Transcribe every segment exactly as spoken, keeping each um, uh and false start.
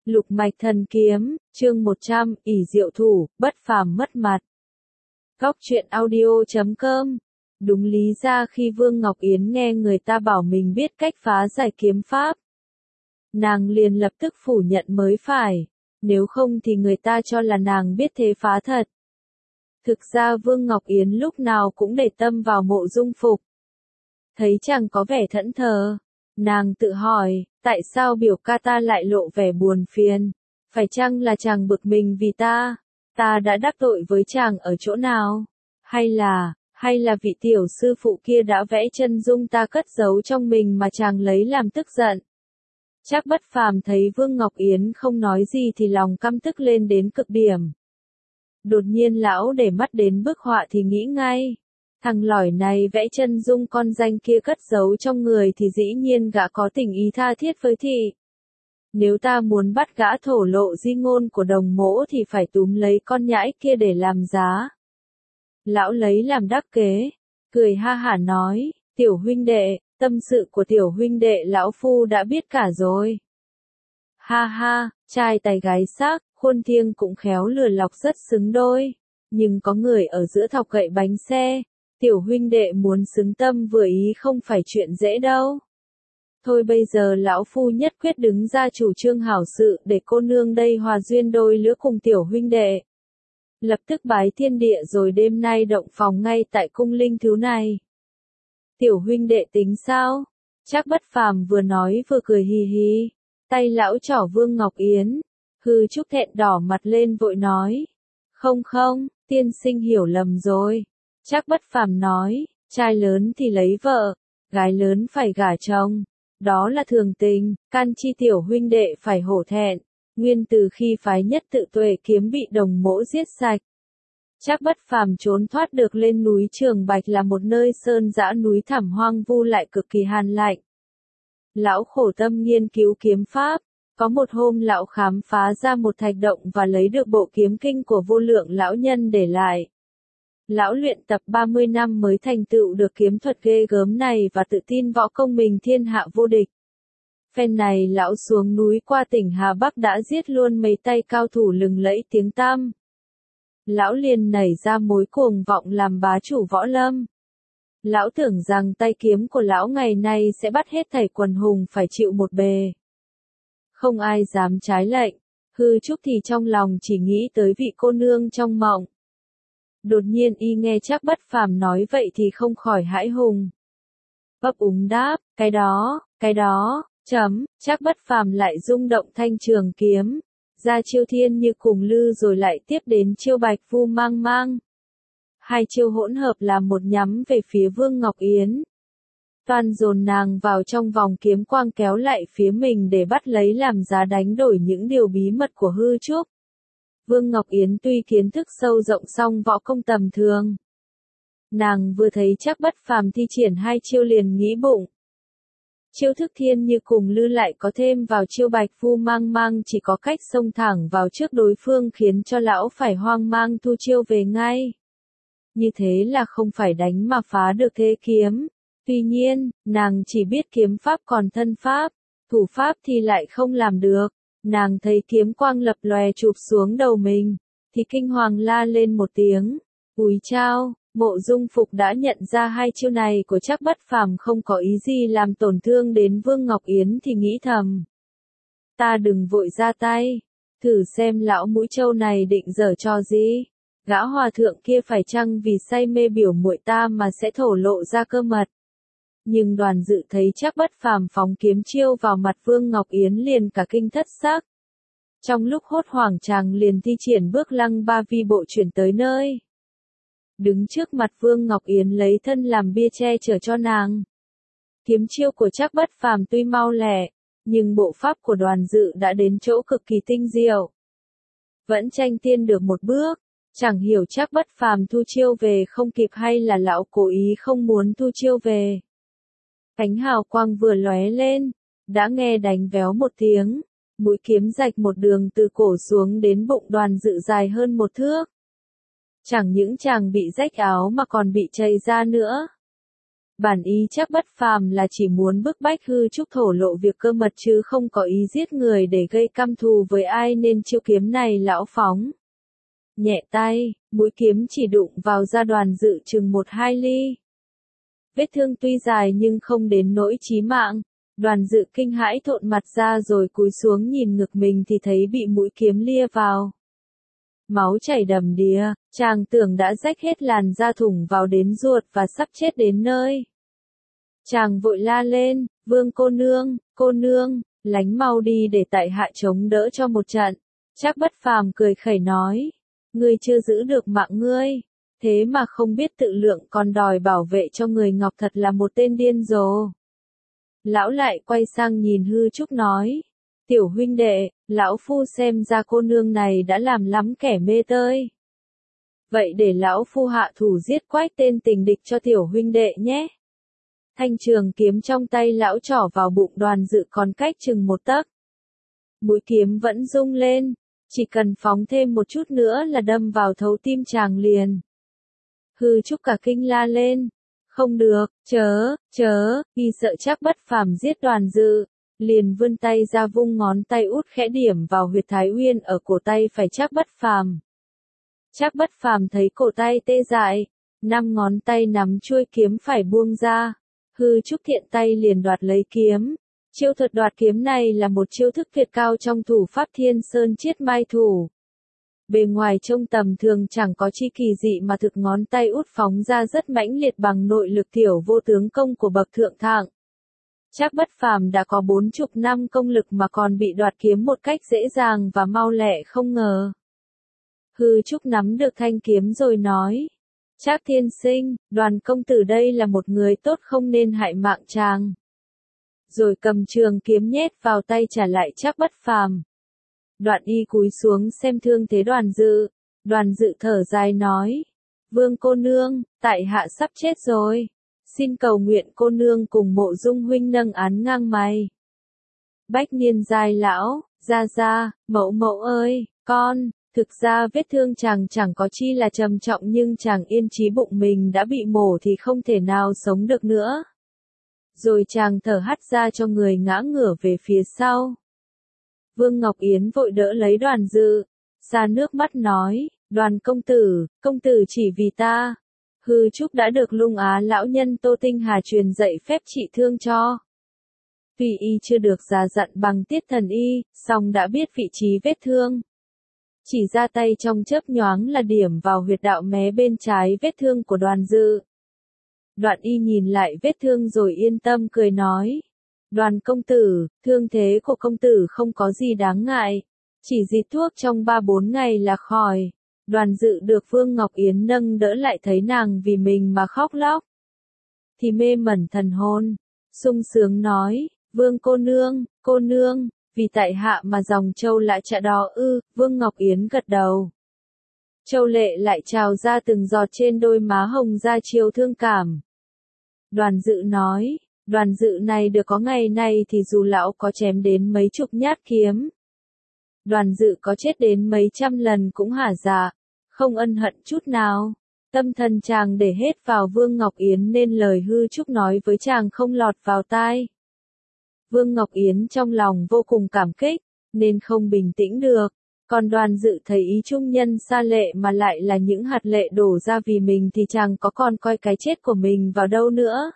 Lục mạch thần kiếm, chương một trăm, ỷ diệu thủ, bất phàm mất mặt. Góc truyện audio chấm com. Đúng lý ra khi Vương Ngọc Yến nghe người ta bảo mình biết cách phá giải kiếm pháp, nàng liền lập tức phủ nhận mới phải, nếu không thì người ta cho là nàng biết thế phá thật. Thực ra Vương Ngọc Yến lúc nào cũng để tâm vào Mộ Dung Phục. Thấy chàng có vẻ thẫn thờ, nàng tự hỏi, tại sao biểu ca ta lại lộ vẻ buồn phiền? Phải chăng là chàng bực mình vì ta? Ta đã đắc tội với chàng ở chỗ nào? Hay là, hay là vị tiểu sư phụ kia đã vẽ chân dung ta cất giấu trong mình mà chàng lấy làm tức giận? Trác Bất Phàm thấy Vương Ngọc Yến không nói gì thì lòng căm tức lên đến cực điểm. Đột nhiên lão để mắt đến bức họa thì nghĩ ngay, thằng lỏi này vẽ chân dung con danh kia cất giấu trong người thì dĩ nhiên gã có tình ý tha thiết với thị. Nếu ta muốn bắt gã thổ lộ di ngôn của Đồng Mỗ thì phải túm lấy con nhãi kia để làm giá. Lão lấy làm đắc kế, cười ha hả nói, tiểu huynh đệ, tâm sự của tiểu huynh đệ lão phu đã biết cả rồi. Ha ha, trai tài gái sắc, khuôn thiêng cũng khéo lừa lọc rất xứng đôi. Nhưng có người ở giữa thọc gậy bánh xe, tiểu huynh đệ muốn xứng tâm vừa ý không phải chuyện dễ đâu. Thôi bây giờ lão phu nhất quyết đứng ra chủ trương hảo sự để cô nương đây hòa duyên đôi lứa cùng tiểu huynh đệ. Lập tức bái thiên địa rồi đêm nay động phòng ngay tại cung linh thiếu này. Tiểu huynh đệ tính sao? Trác Bất Phàm vừa nói vừa cười hì hì, tay lão trỏ Vương Ngọc Yến, hư trúc thẹn đỏ mặt lên vội nói. Không không, tiên sinh hiểu lầm rồi. Trác Bất Phàm nói, trai lớn thì lấy vợ, gái lớn phải gả chồng. Đó là thường tình, can chi tiểu huynh đệ phải hổ thẹn, nguyên từ khi phái nhất tự tuệ kiếm bị Đồng Mỗ giết sạch. Trác Bất Phàm trốn thoát được lên núi Trường Bạch là một nơi sơn dã núi thẳm hoang vu lại cực kỳ hàn lạnh. Lão khổ tâm nghiên cứu kiếm pháp, có một hôm lão khám phá ra một thạch động và lấy được bộ kiếm kinh của Vô Lượng lão nhân để lại. Lão luyện tập ba mươi năm mới thành tựu được kiếm thuật ghê gớm này và tự tin võ công mình thiên hạ vô địch. Phen này lão xuống núi qua tỉnh Hà Bắc đã giết luôn mấy tay cao thủ lừng lẫy tiếng tăm. Lão liền nảy ra mối cuồng vọng làm bá chủ võ lâm. Lão tưởng rằng tay kiếm của lão ngày nay sẽ bắt hết thảy quần hùng phải chịu một bề. Không ai dám trái lệnh, hư trúc thì trong lòng chỉ nghĩ tới vị cô nương trong mộng. Đột nhiên y nghe Trác Bất Phàm nói vậy thì không khỏi hãi hùng. Bấp úng đáp, cái đó, cái đó, chấm, Trác Bất Phàm lại rung động thanh trường kiếm, ra chiêu thiên như cùng lư rồi lại tiếp đến chiêu bạch vu mang mang. Hai chiêu hỗn hợp làm một nhắm về phía Vương Ngọc Yến. Toàn dồn nàng vào trong vòng kiếm quang kéo lại phía mình để bắt lấy làm giá đánh đổi những điều bí mật của hư trúc. Vương Ngọc Yến tuy kiến thức sâu rộng song võ công tầm thường. Nàng vừa thấy Trác Bất Phàm thi triển hai chiêu liền nghĩ bụng. Chiêu thức thiên như cùng lư lại có thêm vào chiêu bạch vu mang mang chỉ có cách xông thẳng vào trước đối phương khiến cho lão phải hoang mang thu chiêu về ngay. Như thế là không phải đánh mà phá được thế kiếm. Tuy nhiên, nàng chỉ biết kiếm pháp còn thân pháp, thủ pháp thì lại không làm được. Nàng thấy kiếm quang lập lòe chụp xuống đầu mình, thì kinh hoàng la lên một tiếng. Úi chao, Mộ Dung Phục đã nhận ra hai chiêu này của Trác Bất Phàm không có ý gì làm tổn thương đến Vương Ngọc Yến thì nghĩ thầm. Ta đừng vội ra tay, thử xem lão mũi trâu này định giở trò gì. Gã hòa thượng kia phải chăng vì say mê biểu muội ta mà sẽ thổ lộ ra cơ mật. Nhưng Đoàn Dự thấy Trác Bất Phàm phóng kiếm chiêu vào mặt Vương Ngọc Yến liền cả kinh thất xác. Trong lúc hốt hoảng chàng liền thi triển bước lăng ba vi bộ chuyển tới nơi. Đứng trước mặt Vương Ngọc Yến lấy thân làm bia che chở cho nàng. Kiếm chiêu của Trác Bất Phàm tuy mau lẹ, nhưng bộ pháp của Đoàn Dự đã đến chỗ cực kỳ tinh diệu. Vẫn tranh tiên được một bước, chẳng hiểu Trác Bất Phàm thu chiêu về không kịp hay là lão cố ý không muốn thu chiêu về. Cánh hào quang vừa lóe lên, đã nghe đánh véo một tiếng, mũi kiếm rạch một đường từ cổ xuống đến bụng Đoàn Dự dài hơn một thước. Chẳng những chàng bị rách áo mà còn bị chảy ra nữa. Bản ý Trác Bất Phàm là chỉ muốn bức bách Hư Trúc thổ lộ việc cơ mật chứ không có ý giết người để gây căm thù với ai nên chiêu kiếm này lão phóng. Nhẹ tay, mũi kiếm chỉ đụng vào da Đoàn Dự chừng một hai ly. Vết thương tuy dài nhưng không đến nỗi chí mạng. Đoàn Dự kinh hãi thộn mặt ra rồi cúi xuống nhìn ngực mình thì thấy bị mũi kiếm lia vào. Máu chảy đầm đìa, chàng tưởng đã rách hết làn da thủng vào đến ruột và sắp chết đến nơi. Chàng vội la lên, Vương cô nương, cô nương, lánh mau đi để tại hạ chống đỡ cho một trận. Trác Bất Phàm cười khẩy nói, ngươi chưa giữ được mạng ngươi, thế mà không biết tự lượng còn đòi bảo vệ cho người Ngọc thật là một tên điên rồ. Lão lại quay sang nhìn Hư Trúc nói, tiểu huynh đệ, lão phu xem ra cô nương này đã làm lắm kẻ mê tơi. Vậy để lão phu hạ thủ giết quách tên tình địch cho tiểu huynh đệ nhé. Thanh trường kiếm trong tay lão trỏ vào bụng Đoàn Dự còn cách chừng một tấc. Mũi kiếm vẫn rung lên, chỉ cần phóng thêm một chút nữa là đâm vào thấu tim chàng liền. Hư Trúc cả kinh la lên, không được, chớ, chớ, vì sợ Trác Bất Phàm giết Đoàn Dự, liền vươn tay ra vung ngón tay út khẽ điểm vào huyệt Thái Uyên ở cổ tay phải Trác Bất Phàm. Trác Bất Phàm thấy cổ tay tê dại, năm ngón tay nắm chuôi kiếm phải buông ra. Hư Trúc thiện tay liền đoạt lấy kiếm. Chiêu thuật đoạt kiếm này là một chiêu thức tuyệt cao trong thủ pháp Thiên Sơn Chiết Mai thủ. Bề ngoài trông tầm thường chẳng có chi kỳ dị mà thực ngón tay út phóng ra rất mãnh liệt bằng nội lực tiểu vô tướng công của bậc thượng thạng. Trác Bất Phàm đã có bốn chục năm công lực mà còn bị đoạt kiếm một cách dễ dàng và mau lẹ không ngờ. Hư Trúc nắm được thanh kiếm rồi nói, Trác tiên sinh, Đoàn công tử đây là một người tốt không nên hại mạng chàng. Rồi cầm trường kiếm nhét vào tay trả lại Trác Bất Phàm. Đoạn y cúi xuống xem thương thế Đoàn Dự. Đoàn Dự thở dài nói, Vương cô nương, tại hạ sắp chết rồi. Xin cầu nguyện cô nương cùng Mộ Dung huynh nâng án ngang mày. Bách niên giai lão, ra ra, mẫu mẫu ơi, con. Thực ra vết thương chàng chẳng có chi là trầm trọng nhưng chàng yên chí bụng mình đã bị mổ thì không thể nào sống được nữa. Rồi chàng thở hắt ra cho người ngã ngửa về phía sau. Vương Ngọc Yến vội đỡ lấy Đoàn Dự, xa nước mắt nói, Đoàn công tử, công tử chỉ vì ta. Hư Trúc đã được Lung Á lão nhân Tô Tinh Hà truyền dạy phép trị thương cho. Tuy y chưa được già dặn bằng tiết thần y, song đã biết vị trí vết thương. Chỉ ra tay trong chớp nhoáng là điểm vào huyệt đạo mé bên trái vết thương của Đoàn Dự. Đoạn y nhìn lại vết thương rồi yên tâm cười nói. Đoàn công tử, thương thế của công tử không có gì đáng ngại. Chỉ dịch thuốc trong ba bốn ngày là khỏi. Đoàn Dự được Vương Ngọc Yến nâng đỡ lại thấy nàng vì mình mà khóc lóc. Thì mê mẩn thần hồn, sung sướng nói, Vương cô nương, cô nương. Vì tại hạ mà dòng châu lại chạ đó ư, Vương Ngọc Yến gật đầu. Châu lệ lại trào ra từng giọt trên đôi má hồng ra chiếu thương cảm. Đoàn Dự nói, Đoàn Dự này được có ngày nay thì dù lão có chém đến mấy chục nhát kiếm. Đoàn Dự có chết đến mấy trăm lần cũng hả dạ, không ân hận chút nào. Tâm thần chàng để hết vào Vương Ngọc Yến nên lời Hư Trúc nói với chàng không lọt vào tai. Vương Ngọc Yến trong lòng vô cùng cảm kích, nên không bình tĩnh được. Còn Đoàn Dự thấy ý trung nhân xa lệ mà lại là những hạt lệ đổ ra vì mình thì chàng có còn coi cái chết của mình vào đâu nữa.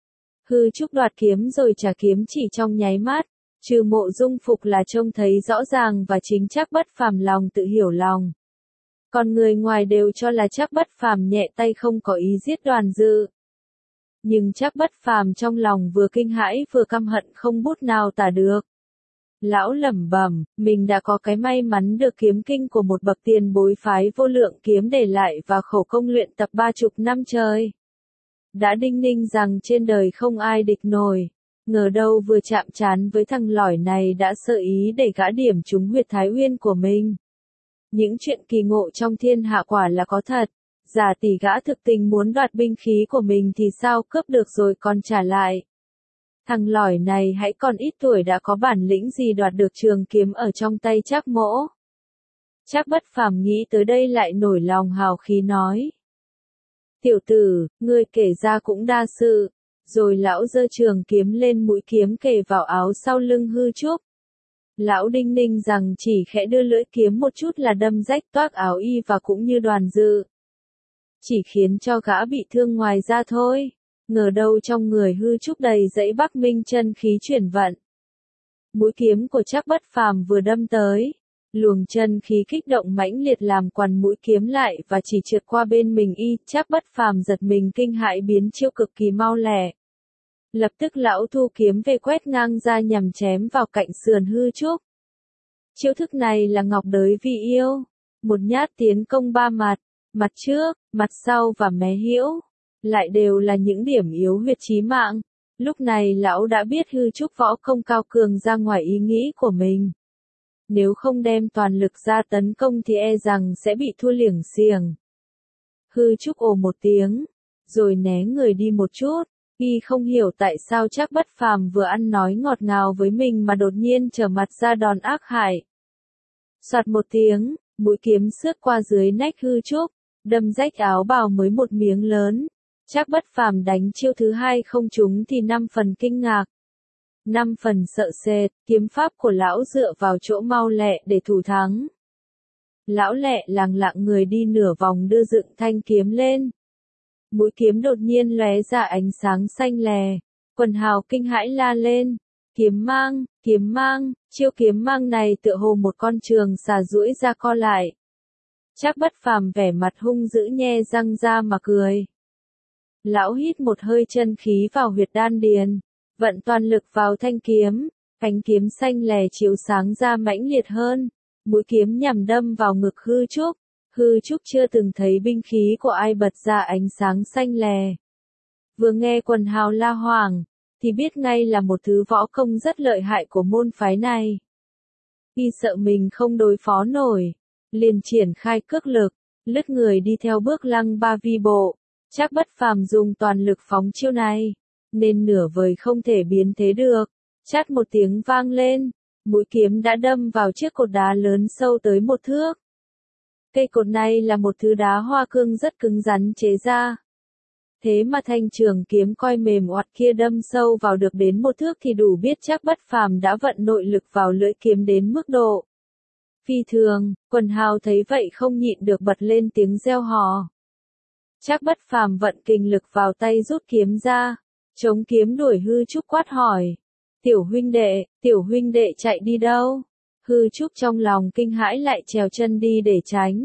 Hư Trúc đoạt kiếm rồi trả kiếm chỉ trong nháy mắt, trừ Mộ Dung Phục là trông thấy rõ ràng và chính Trác Bất Phàm lòng tự hiểu lòng. Còn người ngoài đều cho là Trác Bất Phàm nhẹ tay không có ý giết Đoàn Dự. Nhưng Trác Bất Phàm trong lòng vừa kinh hãi vừa căm hận không bút nào tả được. Lão lẩm bẩm, mình đã có cái may mắn được kiếm kinh của một bậc tiền bối phái Vô Lượng Kiếm để lại và khổ công luyện tập ba chục năm trời. Đã đinh ninh rằng trên đời không ai địch nổi, ngờ đâu vừa chạm trán với thằng lỏi này đã sơ ý để gã điểm trúng huyệt Thái Uyên của mình. Những chuyện kỳ ngộ trong thiên hạ quả là có thật. Giả tỷ gã thực tình muốn đoạt binh khí của mình thì sao cướp được rồi còn trả lại. Thằng lỏi này hãy còn ít tuổi đã có bản lĩnh gì đoạt được trường kiếm ở trong tay Trác mỗ. Trác Bất Phàm nghĩ tới đây lại nổi lòng hào khí nói. Tiểu tử, ngươi kể ra cũng đa sự. Rồi lão giơ trường kiếm lên, mũi kiếm kề vào áo sau lưng Hư Trúc. Lão đinh ninh rằng chỉ khẽ đưa lưỡi kiếm một chút là đâm rách toác áo y và cũng như Đoàn Dự. Chỉ khiến cho gã bị thương ngoài ra thôi. Ngờ đâu trong người Hư Trúc đầy dẫy Bắc Minh chân khí chuyển vận. Mũi kiếm của Trác Bất Phàm vừa đâm tới, luồng chân khí kích động mãnh liệt làm quằn mũi kiếm lại và chỉ trượt qua bên mình y. Trác Bất Phàm giật mình kinh hãi, biến chiêu cực kỳ mau lẹ. Lập tức lão thu kiếm về quét ngang ra nhằm chém vào cạnh sườn Hư Trúc. Chiêu thức này là ngọc đới vì yêu, một nhát tiến công ba mặt, mặt trước, mặt sau và mé hữu, lại đều là những điểm yếu huyệt chí mạng. Lúc này lão đã biết Hư Trúc võ công cao cường ra ngoài ý nghĩ của mình. Nếu không đem toàn lực ra tấn công thì e rằng sẽ bị thua liểng xiềng. Hư Trúc ồ một tiếng, rồi né người đi một chút. Y không hiểu tại sao Trác Bất Phàm vừa ăn nói ngọt ngào với mình mà đột nhiên trở mặt ra đòn ác hại. Soạt một tiếng, mũi kiếm xước qua dưới nách Hư Trúc, đâm rách áo bào mới một miếng lớn. Trác Bất Phàm đánh chiêu thứ hai không trúng thì năm phần kinh ngạc, năm phần sợ sệt. Kiếm pháp của lão dựa vào chỗ mau lẹ để thủ thắng. Lão lẹ làng lặng người đi nửa vòng đưa dựng thanh kiếm lên. Mũi kiếm đột nhiên lóe ra ánh sáng xanh lè, quần hào kinh hãi la lên. Kiếm mang, kiếm mang, chiêu kiếm mang này tựa hồ một con trường xà duỗi ra co lại. Trác Bất Phàm vẻ mặt hung dữ nhe răng ra mà cười. Lão hít một hơi chân khí vào huyệt đan điền, vận toàn lực vào thanh kiếm, ánh kiếm xanh lè chiếu sáng ra mãnh liệt hơn. Mũi kiếm nhằm đâm vào ngực Hư Trúc. Hư Trúc chưa từng thấy binh khí của ai bật ra ánh sáng xanh lè. Vừa nghe quần hào la hoảng, thì biết ngay là một thứ võ công rất lợi hại của môn phái này. Y sợ mình không đối phó nổi, liền triển khai cước lực, lướt người đi theo bước lăng ba vi bộ. Trác Bất Phàm dùng toàn lực phóng chiêu này, nên nửa vời không thể biến thế được. Chát một tiếng vang lên, mũi kiếm đã đâm vào chiếc cột đá lớn sâu tới một thước. Cây cột này là một thứ đá hoa cương rất cứng rắn chế ra. Thế mà thanh trường kiếm coi mềm oặt kia đâm sâu vào được đến một thước thì đủ biết Trác Bất Phàm đã vận nội lực vào lưỡi kiếm đến mức độ phi thường. Quần hào thấy vậy không nhịn được bật lên tiếng reo hò. Trác Bất Phàm vận kinh lực vào tay rút kiếm ra, chống kiếm đuổi Hư Trúc quát hỏi. Tiểu huynh đệ, tiểu huynh đệ chạy đi đâu? Hư Trúc trong lòng kinh hãi lại trèo chân đi để tránh.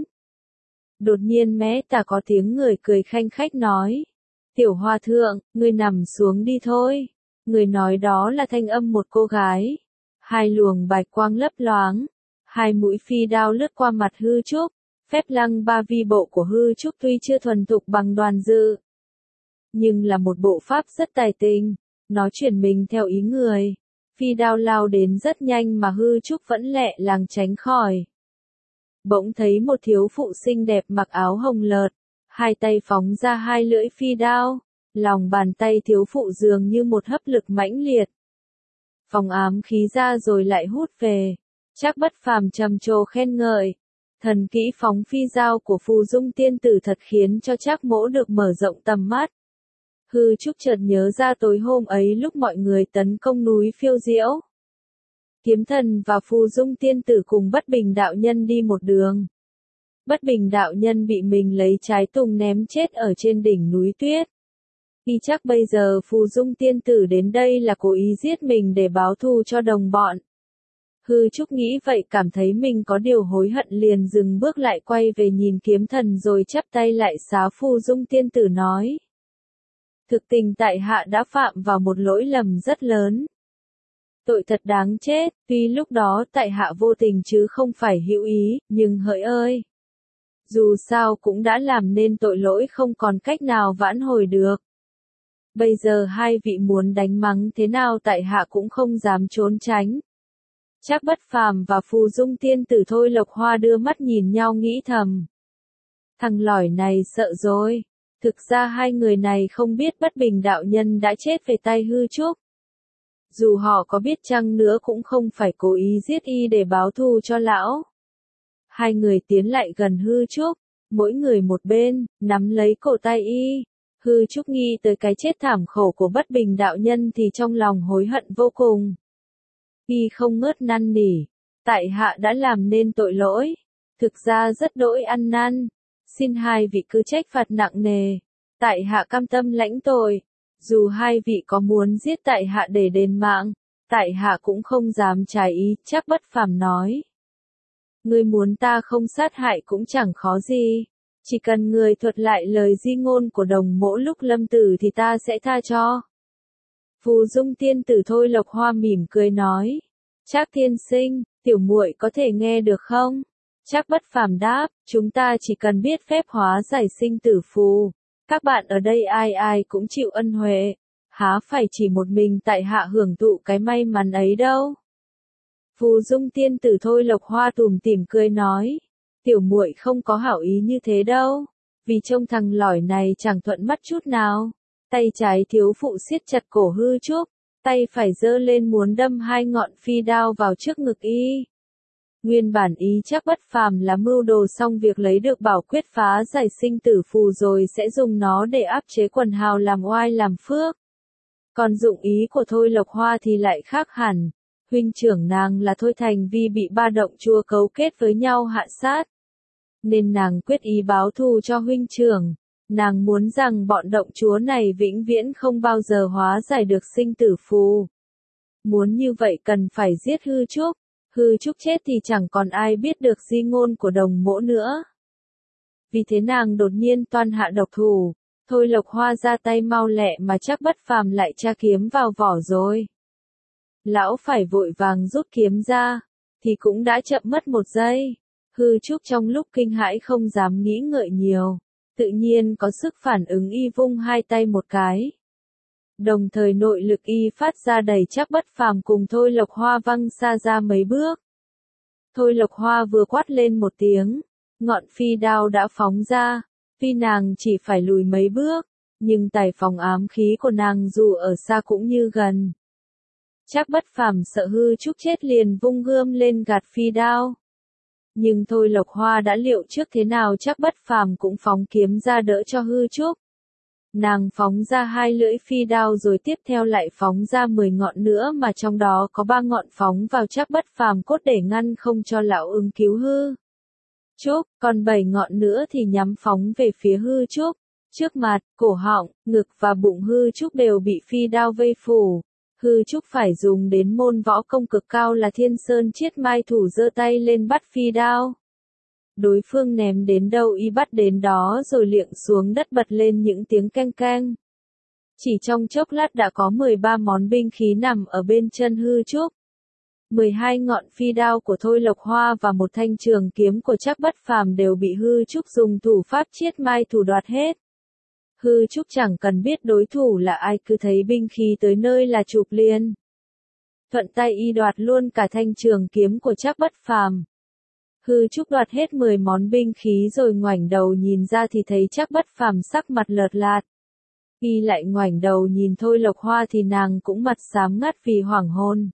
Đột nhiên mé tà có tiếng người cười khanh khách nói. Tiểu hòa thượng, ngươi nằm xuống đi thôi. Người nói đó là thanh âm một cô gái. Hai luồng bạch quang lấp loáng. Hai mũi phi đao lướt qua mặt Hư Trúc. Phép lăng ba vi bộ của Hư Trúc tuy chưa thuần thục bằng Đoàn Dự, nhưng là một bộ pháp rất tài tình. Nó chuyển mình theo ý người. Phi đao lao đến rất nhanh mà Hư Trúc vẫn lẹ làng tránh khỏi. Bỗng thấy một thiếu phụ xinh đẹp mặc áo hồng lợt, hai tay phóng ra hai lưỡi phi đao, lòng bàn tay thiếu phụ dường như một hấp lực mãnh liệt. Phóng ám khí ra rồi lại hút về. Trác Bất Phàm trầm trồ khen ngợi. Thần kỹ phóng phi dao của Phù Dung tiên tử thật khiến cho Trác mỗ được mở rộng tầm mắt. Hư Trúc chợt nhớ ra tối hôm ấy lúc mọi người tấn công núi Phiêu Diễu. Kiếm Thần và Phù Dung tiên tử cùng Bất Bình đạo nhân đi một đường. Bất Bình đạo nhân bị mình lấy trái tùng ném chết ở trên đỉnh núi tuyết. Y chắc bây giờ Phù Dung tiên tử đến đây là cố ý giết mình để báo thù cho đồng bọn. Hư Trúc nghĩ vậy cảm thấy mình có điều hối hận liền dừng bước lại quay về nhìn Kiếm Thần rồi chắp tay lại xá Phù Dung tiên tử nói. Thực tình tại hạ đã phạm vào một lỗi lầm rất lớn. Tội thật đáng chết, tuy lúc đó tại hạ vô tình chứ không phải hữu ý, nhưng hỡi ơi! Dù sao cũng đã làm nên tội lỗi không còn cách nào vãn hồi được. Bây giờ hai vị muốn đánh mắng thế nào tại hạ cũng không dám trốn tránh. Trác Bất Phàm và Phù Dung tiên tử Thôi Lộc Hoa đưa mắt nhìn nhau nghĩ thầm. Thằng lỏi này sợ rồi. Thực ra hai người này không biết Bất Bình đạo nhân đã chết về tay Hư Trúc. Dù họ có biết chăng nữa cũng không phải cố ý giết y để báo thù cho lão. Hai người tiến lại gần Hư Trúc, mỗi người một bên, nắm lấy cổ tay y. Hư Trúc nghĩ tới cái chết thảm khổ của Bất Bình đạo nhân thì trong lòng hối hận vô cùng. Y không ngớt năn nỉ, tại hạ đã làm nên tội lỗi, thực ra rất đỗi ăn năn, xin hai vị cứ trách phạt nặng nề, tại hạ cam tâm lãnh tội, dù hai vị có muốn giết tại hạ để đền mạng, tại hạ cũng không dám trái ý. Trác Bất Phàm nói. Ngươi muốn ta không sát hại cũng chẳng khó gì, chỉ cần người thuật lại lời di ngôn của Đồng Mỗ lúc lâm tử thì ta sẽ tha cho. Phù Dung tiên tử Thôi Lộc Hoa mỉm cười nói. Trác tiên sinh, tiểu muội có thể nghe được không? Trác Bất Phàm đáp, chúng ta chỉ cần biết phép hóa giải sinh tử phù. Các bạn ở đây ai ai cũng chịu ân huệ, há phải chỉ một mình tại hạ hưởng thụ cái may mắn ấy đâu. Phù Dung tiên tử Thôi Lộc Hoa tủm tỉm cười nói, tiểu muội không có hảo ý như thế đâu, vì trông thằng lỏi này chẳng thuận mắt chút nào. Tay trái thiếu phụ siết chặt cổ Hư Trúc, tay phải giơ lên muốn đâm hai ngọn phi đao vào trước ngực y. Nguyên bản ý Trác Bất Phàm là mưu đồ xong việc lấy được bảo quyết phá giải sinh tử phù rồi sẽ dùng nó để áp chế quần hào làm oai làm phước. Còn dụng ý của Thôi Lộc Hoa thì lại khác hẳn. Huynh trưởng nàng là Thôi Thành Vi bị ba động chúa cấu kết với nhau hạ sát, nên nàng quyết ý báo thù cho huynh trưởng. Nàng muốn rằng bọn động chúa này vĩnh viễn không bao giờ hóa giải được sinh tử phù. Muốn như vậy cần phải giết Hư Trúc. Hư Trúc chết thì chẳng còn ai biết được di ngôn của Đồng Mỗ nữa. Vì thế nàng đột nhiên toan hạ độc thủ. Thôi Lộc Hoa ra tay mau lẹ mà Trác Bất Phàm lại tra kiếm vào vỏ rồi. Lão phải vội vàng rút kiếm ra, thì cũng đã chậm mất một giây. Hư Trúc trong lúc kinh hãi không dám nghĩ ngợi nhiều, tự nhiên có sức phản ứng y vung hai tay một cái. Đồng thời nội lực y phát ra đẩy Trác Bất Phàm cùng Thôi Lộc Hoa văng xa ra mấy bước. Thôi Lộc Hoa vừa quát lên một tiếng, ngọn phi đao đã phóng ra, tuy nàng chỉ phải lùi mấy bước, nhưng tài phóng ám khí của nàng dù ở xa cũng như gần. Trác Bất Phàm sợ Hư Trúc chết liền vung gươm lên gạt phi đao. Nhưng Thôi Lộc Hoa đã liệu trước thế nào Trác Bất Phàm cũng phóng kiếm ra đỡ cho Hư Trúc. Nàng phóng ra hai lưỡi phi đao rồi tiếp theo lại phóng ra mười ngọn nữa mà trong đó có ba ngọn phóng vào Trác Bất Phàm cốt để ngăn không cho lão ứng cứu Hư Trúc, còn bảy ngọn nữa thì nhắm phóng về phía Hư Trúc. Trước mặt, cổ họng, ngực và bụng Hư Trúc đều bị phi đao vây phủ. Hư Trúc phải dùng đến môn võ công cực cao là Thiên Sơn Chiết Mai Thủ giơ tay lên bắt phi đao. Đối phương ném đến đâu y bắt đến đó rồi liệng xuống đất bật lên những tiếng keng keng. Chỉ trong chốc lát đã có mười ba món binh khí nằm ở bên chân Hư Trúc. mười hai ngọn phi đao của Thôi Lộc Hoa và một thanh trường kiếm của Trác Bất Phàm đều bị Hư Trúc dùng thủ pháp Chiết Mai Thủ đoạt hết. Hư Trúc chẳng cần biết đối thủ là ai cứ thấy binh khí tới nơi là chụp liền. Thuận tay y đoạt luôn cả thanh trường kiếm của Trác Bất Phàm. Hư Trúc đoạt hết mười món binh khí rồi ngoảnh đầu nhìn ra thì thấy Trác Bất Phàm sắc mặt lợt lạt. Y lại ngoảnh đầu nhìn Thôi Lộc Hoa thì nàng cũng mặt xám ngắt vì hoảng hồn.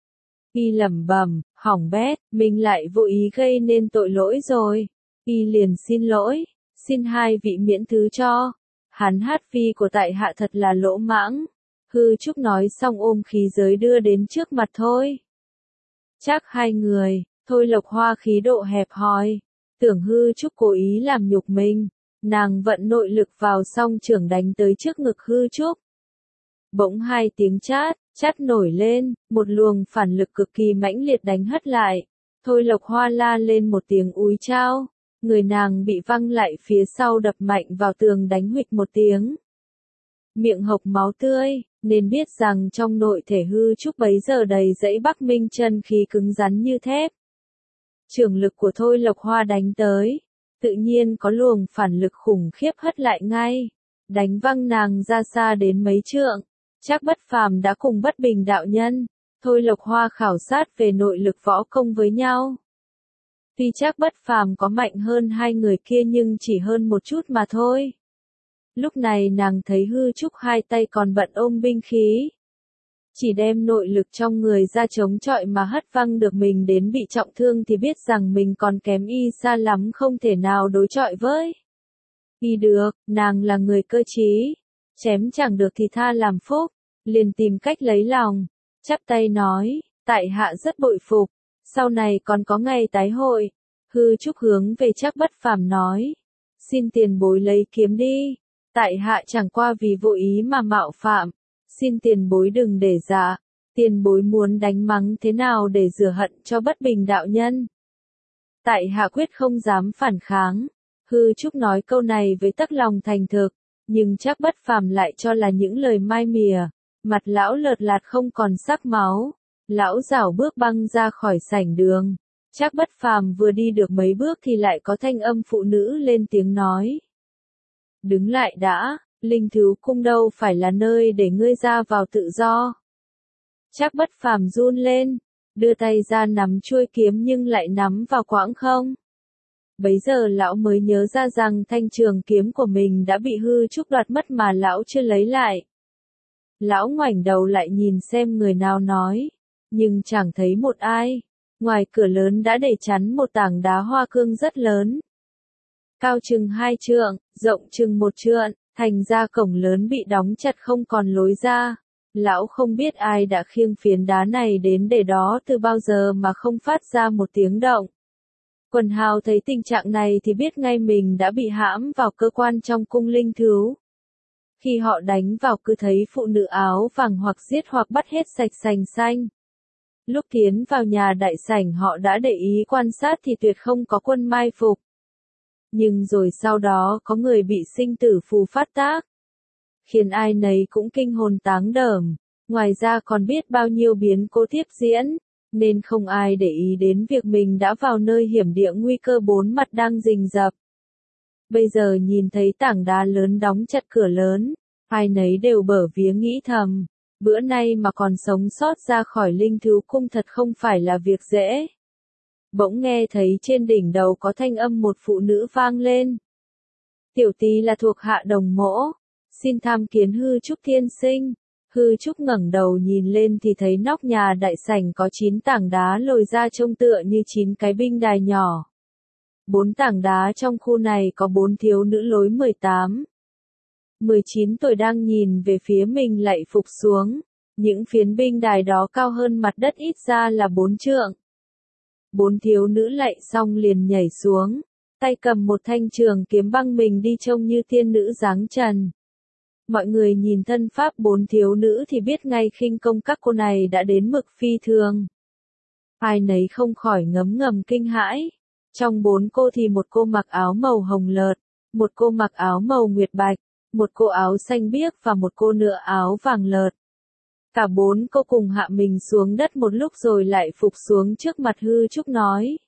Y lẩm bẩm, hỏng bét, mình lại vô ý gây nên tội lỗi rồi. Y liền xin lỗi, xin hai vị miễn thứ cho. Hắn hát phi của tại hạ thật là lỗ mãng. Hư Trúc nói xong ôm khí giới đưa đến trước mặt Thôi. Chắc hai người, Thôi Lộc Hoa khí độ hẹp hòi, tưởng Hư Trúc cố ý làm nhục mình, nàng vận nội lực vào song trưởng đánh tới trước ngực Hư Trúc. Bỗng hai tiếng chát, chát nổi lên, một luồng phản lực cực kỳ mãnh liệt đánh hất lại. Thôi Lộc Hoa la lên một tiếng úi chao, người nàng bị văng lại phía sau đập mạnh vào tường đánh huỵch một tiếng. Miệng hộc máu tươi, nên biết rằng trong nội thể Hư Trúc bấy giờ đầy dẫy Bắc Minh chân khí cứng rắn như thép. Trường lực của Thôi Lộc Hoa đánh tới, tự nhiên có luồng phản lực khủng khiếp hất lại ngay, đánh văng nàng ra xa đến mấy trượng. Trác Bất Phàm đã cùng Bất Bình đạo nhân, Thôi Lộc Hoa khảo sát về nội lực võ công với nhau. Tuy Trác Bất Phàm có mạnh hơn hai người kia nhưng chỉ hơn một chút mà thôi. Lúc này nàng thấy Hư Trúc hai tay còn bận ôm binh khí, chỉ đem nội lực trong người ra chống chọi mà hất văng được mình đến bị trọng thương thì biết rằng mình còn kém y xa lắm, không thể nào đối chọi với y được. Nàng là người cơ trí, chém chẳng được thì tha làm phúc, liền tìm cách lấy lòng, chắp tay nói, tại hạ rất bội phục, sau này còn có ngày tái hội. Hư Trúc hướng về Trác Bất Phàm nói, xin tiền bối lấy kiếm đi, tại hạ chẳng qua vì vô ý mà mạo phạm, xin tiền bối đừng để dạ, tiền bối muốn đánh mắng thế nào để rửa hận cho bất bình đạo nhân. Tại hạ quyết không dám phản kháng. Hư Trúc nói câu này với tấc lòng thành thực, nhưng Trác Bất Phàm lại cho là những lời mai mỉa, mặt lão lợt lạt không còn sắc máu, lão rảo bước băng ra khỏi sảnh đường. Trác Bất Phàm vừa đi được mấy bước thì lại có thanh âm phụ nữ lên tiếng nói. Đứng lại đã, Linh Thứu Cung đâu phải là nơi để ngươi ra vào tự do. Trác Bất Phàm run lên, đưa tay ra nắm chuôi kiếm nhưng lại nắm vào quãng không. Bấy giờ lão mới nhớ ra rằng thanh trường kiếm của mình đã bị Hư Trúc đoạt mất mà lão chưa lấy lại. Lão ngoảnh đầu lại nhìn xem người nào nói, nhưng chẳng thấy một ai. Ngoài cửa lớn đã để chắn một tảng đá hoa cương rất lớn. Cao chừng hai trượng, rộng chừng một trượng, thành ra cổng lớn bị đóng chặt không còn lối ra. Lão không biết ai đã khiêng phiến đá này đến để đó từ bao giờ mà không phát ra một tiếng động. Quần hào thấy tình trạng này thì biết ngay mình đã bị hãm vào cơ quan trong cung Linh Thứu. Khi họ đánh vào cứ thấy phụ nữ áo vàng hoặc giết hoặc bắt hết sạch sành xanh. Lúc tiến vào nhà đại sảnh họ đã để ý quan sát thì tuyệt không có quân mai phục. Nhưng rồi sau đó có người bị sinh tử phù phát tác, khiến ai nấy cũng kinh hồn táng đờm, ngoài ra còn biết bao nhiêu biến cố tiếp diễn, nên không ai để ý đến việc mình đã vào nơi hiểm địa nguy cơ bốn mặt đang rình rập. Bây giờ nhìn thấy tảng đá lớn đóng chặt cửa lớn, ai nấy đều bở vía nghĩ thầm, bữa nay mà còn sống sót ra khỏi Linh Thứu Cung thật không phải là việc dễ. Bỗng nghe thấy trên đỉnh đầu có thanh âm một phụ nữ vang lên. Tiểu tí là thuộc hạ Đồng Mỗ, xin tham kiến Hư Trúc tiên sinh. Hư Trúc ngẩng đầu nhìn lên thì thấy nóc nhà đại sảnh có chín tảng đá lồi ra trông tựa như chín cái binh đài nhỏ. Bốn tảng đá trong khu này có bốn thiếu nữ lối mười tám, mười chín tuổi đang nhìn về phía mình lạy phục xuống. Những phiến binh đài đó cao hơn mặt đất ít ra là bốn trượng. Bốn thiếu nữ lạy xong liền nhảy xuống, tay cầm một thanh trường kiếm băng mình đi trông như tiên nữ dáng trần. Mọi người nhìn thân pháp bốn thiếu nữ thì biết ngay khinh công các cô này đã đến mực phi thường. Ai nấy không khỏi ngấm ngầm kinh hãi. Trong bốn cô thì một cô mặc áo màu hồng lợt, một cô mặc áo màu nguyệt bạch, một cô áo xanh biếc và một cô nữa áo vàng lợt. Cả bốn cô cùng hạ mình xuống đất một lúc rồi lại phục xuống trước mặt Hư Trúc nói.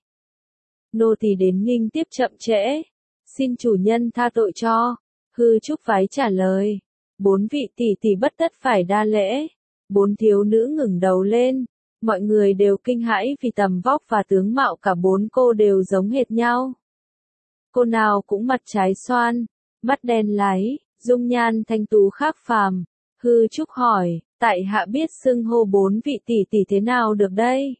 Nô tỳ đến nghinh tiếp chậm trễ, xin chủ nhân tha tội cho. Hư Trúc vái trả lời. Bốn vị tỷ tỷ bất tất phải đa lễ. Bốn thiếu nữ ngẩng đầu lên. Mọi người đều kinh hãi vì tầm vóc và tướng mạo cả bốn cô đều giống hệt nhau. Cô nào cũng mặt trái xoan, mắt đen láy, dung nhan thanh tú khác phàm. Hư Trúc hỏi, tại hạ biết xưng hô bốn vị tỷ tỷ thế nào được đây?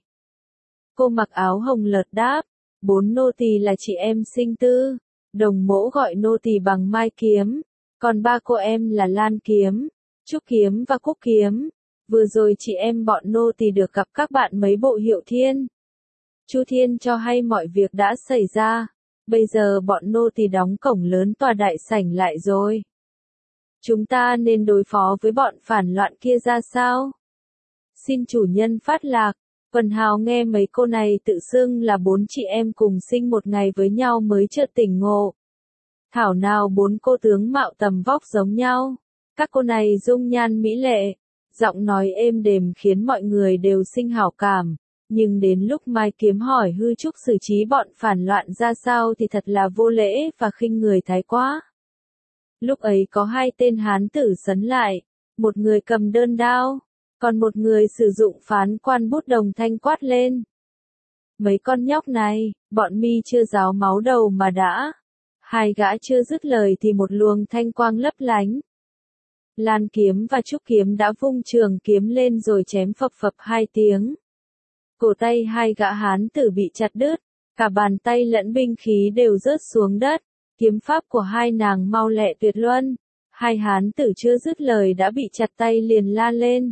Cô mặc áo hồng lợt đáp, bốn nô tỳ là chị em sinh tư. Đồng Mỗ gọi nô tỳ bằng Mai Kiếm, còn ba cô em là Lan Kiếm, Trúc Kiếm và Cúc Kiếm. Vừa rồi chị em bọn nô tỳ được gặp các bạn mấy bộ hiệu thiên. Chu Thiên cho hay mọi việc đã xảy ra, bây giờ bọn nô tỳ đóng cổng lớn tòa đại sảnh lại rồi. Chúng ta nên đối phó với bọn phản loạn kia ra sao? Xin chủ nhân phát lạc. Quần hào nghe mấy cô này tự xưng là bốn chị em cùng sinh một ngày với nhau mới chợt tỉnh ngộ. Thảo nào bốn cô tướng mạo tầm vóc giống nhau. Các cô này dung nhan mỹ lệ, giọng nói êm đềm khiến mọi người đều sinh hảo cảm. Nhưng đến lúc Mai Kiếm hỏi Hư Trúc xử trí bọn phản loạn ra sao thì thật là vô lễ và khinh người thái quá. Lúc ấy có hai tên hán tử sấn lại, một người cầm đơn đao, còn một người sử dụng phán quan bút đồng thanh quát lên. Mấy con nhóc này, bọn mi chưa ráo máu đầu mà đã. Hai gã chưa dứt lời thì một luồng thanh quang lấp lánh. Lan Kiếm và Trúc Kiếm đã vung trường kiếm lên rồi chém phập phập hai tiếng. Cổ tay hai gã hán tử bị chặt đứt, cả bàn tay lẫn binh khí đều rớt xuống đất. Kiếm pháp của hai nàng mau lẹ tuyệt luân. Hai hán tử chưa dứt lời đã bị chặt tay liền la lên.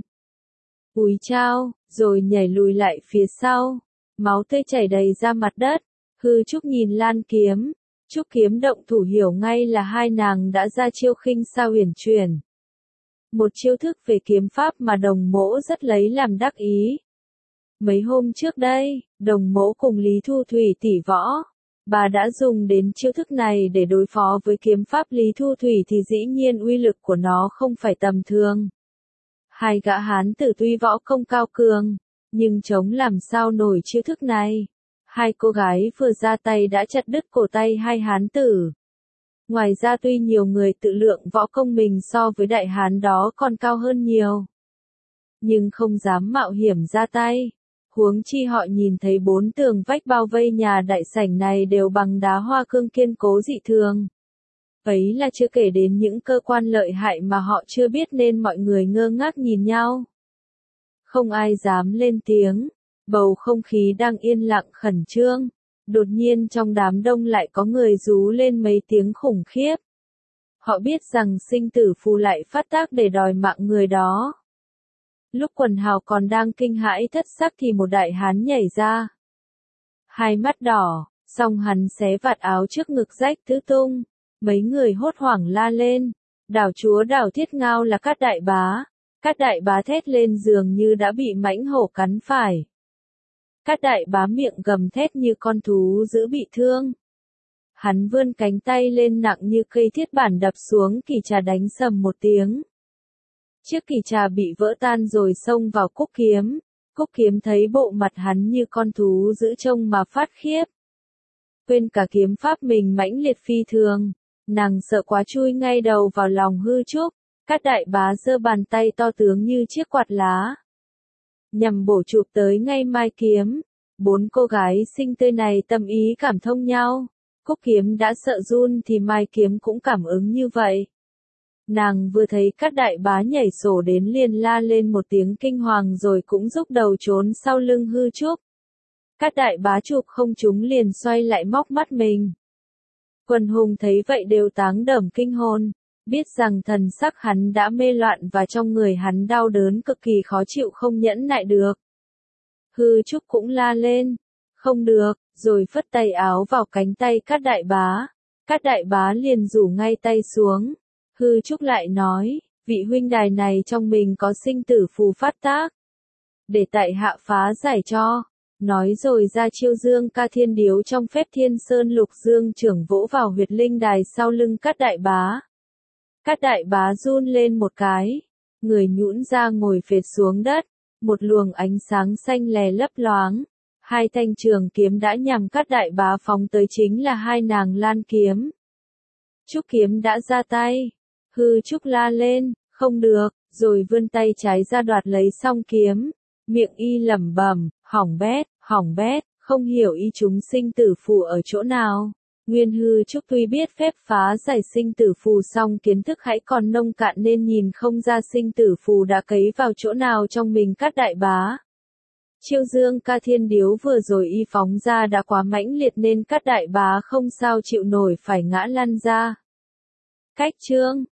Úi chao, rồi nhảy lùi lại phía sau. Máu tươi chảy đầy ra mặt đất. Hư Trúc nhìn Lan Kiếm. Trúc Kiếm động thủ hiểu ngay là hai nàng đã ra chiêu khinh sao huyền chuyển. Một chiêu thức về kiếm pháp mà Đồng Mỗ rất lấy làm đắc ý. Mấy hôm trước đây, Đồng Mỗ cùng Lý Thu Thủy tỉ võ. Bà đã dùng đến chiêu thức này để đối phó với kiếm pháp Lý Thu Thủy thì dĩ nhiên uy lực của nó không phải tầm thường. Hai gã hán tử tuy võ công cao cường, nhưng chống làm sao nổi chiêu thức này. Hai cô gái vừa ra tay đã chặt đứt cổ tay hai hán tử. Ngoài ra tuy nhiều người tự lượng võ công mình so với đại hán đó còn cao hơn nhiều, nhưng không dám mạo hiểm ra tay. Huống chi họ nhìn thấy bốn tường vách bao vây nhà đại sảnh này đều bằng đá hoa cương kiên cố dị thường. Ấy là chưa kể đến những cơ quan lợi hại mà họ chưa biết nên mọi người ngơ ngác nhìn nhau. Không ai dám lên tiếng, bầu không khí đang yên lặng khẩn trương. Đột nhiên trong đám đông lại có người rú lên mấy tiếng khủng khiếp. Họ biết rằng sinh tử phù lại phát tác để đòi mạng người đó. Lúc quần hào còn đang kinh hãi thất sắc thì một đại hán nhảy ra. Hai mắt đỏ, song hắn xé vạt áo trước ngực rách tứ tung. Mấy người hốt hoảng la lên. Đảo chúa Đảo Thiết Ngao là Cát đại bá. Cát đại bá thét lên dường như đã bị mãnh hổ cắn phải. Cát đại bá miệng gầm thét như con thú dữ bị thương. Hắn vươn cánh tay lên nặng như cây thiết bản đập xuống kỷ trà đánh sầm một tiếng. Chiếc kỷ trà bị vỡ tan rồi xông vào Cúc Kiếm. Cúc Kiếm thấy bộ mặt hắn như con thú dữ trông mà phát khiếp. Quên cả kiếm pháp mình mãnh liệt phi thường. Nàng sợ quá chui ngay đầu vào lòng Hư Trúc. Cát đại bá giơ bàn tay to tướng như chiếc quạt lá, nhằm bổ chụp tới ngay Mai Kiếm. Bốn cô gái xinh tươi này tâm ý cảm thông nhau. Cúc Kiếm đã sợ run thì Mai Kiếm cũng cảm ứng như vậy. Nàng vừa thấy Cát đại bá nhảy sổ đến liền la lên một tiếng kinh hoàng rồi cũng rúc đầu trốn sau lưng Hư Trúc. Cát đại bá chụp không trúng liền xoay lại móc mắt mình. Quần hùng thấy vậy đều táng đởm kinh hồn, biết rằng thần sắc hắn đã mê loạn và trong người hắn đau đớn cực kỳ khó chịu không nhẫn nại được. Hư Trúc cũng la lên, không được, rồi phất tay áo vào cánh tay Cát đại bá. Cát đại bá liền rủ ngay tay xuống. Hư Trúc lại nói, vị huynh đài này trong mình có sinh tử phù phát tác. Để tại hạ phá giải cho. Nói rồi ra chiêu Dương Ca Thiên Điếu trong phép Thiên Sơn Lục Dương trưởng vỗ vào huyệt linh đài sau lưng Cát đại bá. Cát đại bá run lên một cái, người nhũn ra ngồi phệt xuống đất, một luồng ánh sáng xanh lè lấp loáng. Hai thanh trường kiếm đã nhằm Cát đại bá phóng tới chính là hai nàng Lan Kiếm. Trúc Kiếm đã ra tay, Hư Trúc la lên, không được, rồi vươn tay trái ra đoạt lấy song kiếm, miệng y lẩm bẩm, hỏng bét, hỏng bét, không hiểu y chúng sinh tử phù ở chỗ nào. Nguyên Hư Trúc tuy biết phép phá giải sinh tử phù song kiến thức hãy còn nông cạn nên nhìn không ra sinh tử phù đã cấy vào chỗ nào trong mình Cát đại bá. Chiêu Dương Ca Thiên Điếu vừa rồi y phóng ra đã quá mãnh liệt nên Cát đại bá không sao chịu nổi phải ngã lăn ra. Cách chương